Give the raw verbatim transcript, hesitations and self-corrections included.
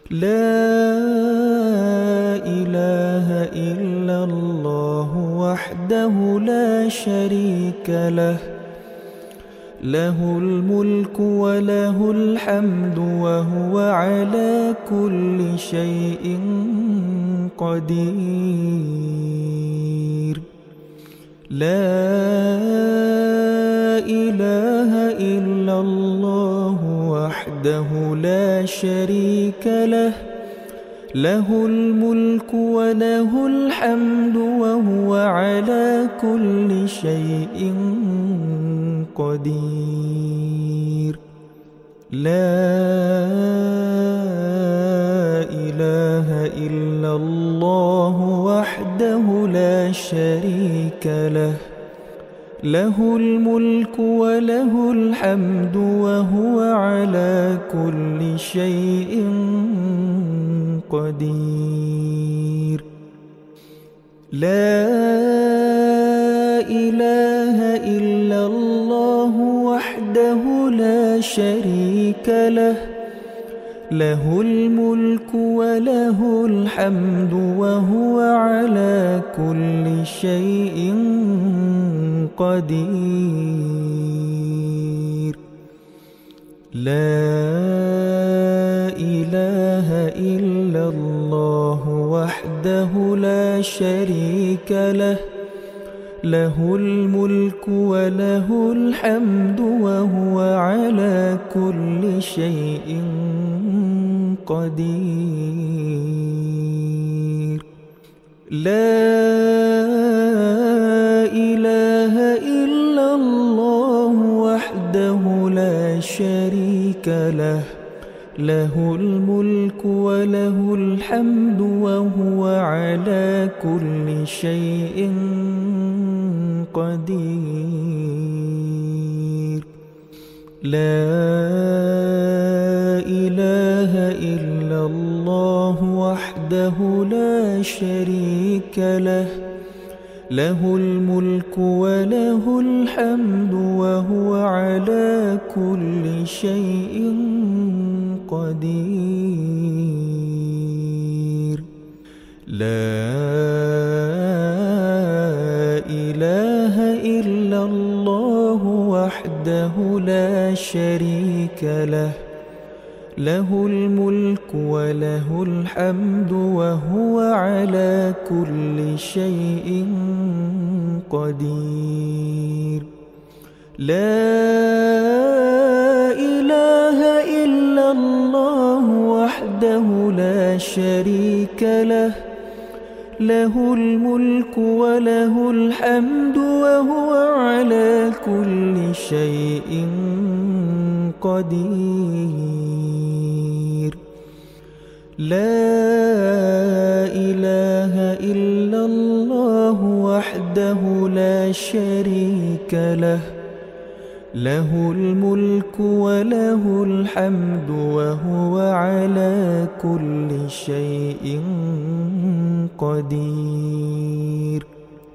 لا إله إلا الله وحده لا شريك له، له الملك وله الحمد وهو على كل شيء قدير. لا إله إلا الله وحده لا شريك له، له الملك وله الحمد وهو على كل شيء قدير. لا إله إلا الله وحده لا شريك له، له الملك وله الحمد وهو على كل شيء قدير. لا إله إلا الله وحده لا شريك له، له الملك وله الحمد وهو على كل شيء قدير. لا إله إلا الله وحده لا شريك له، له الملك وله الحمد وهو على كل شيء قدير. لا إله إلا الله وحده لا شريك له، له الملك وله الحمد وهو على كل شيء قدير. لا إله إلا الله وحده لا شريك له، له الملك وله الحمد وهو على كل شيء قدير. لا إله إلا الله وحده لا شريك له، له الملك وله الحمد وهو على كل شيء قدير. لا إله إلا الله وحده لا شريك له، له الملك وله الحمد وهو على كل شيء قدير. لا إله إلا الله وحده لا شريك له، له الملك وله الحمد وهو على كل شيء قدير.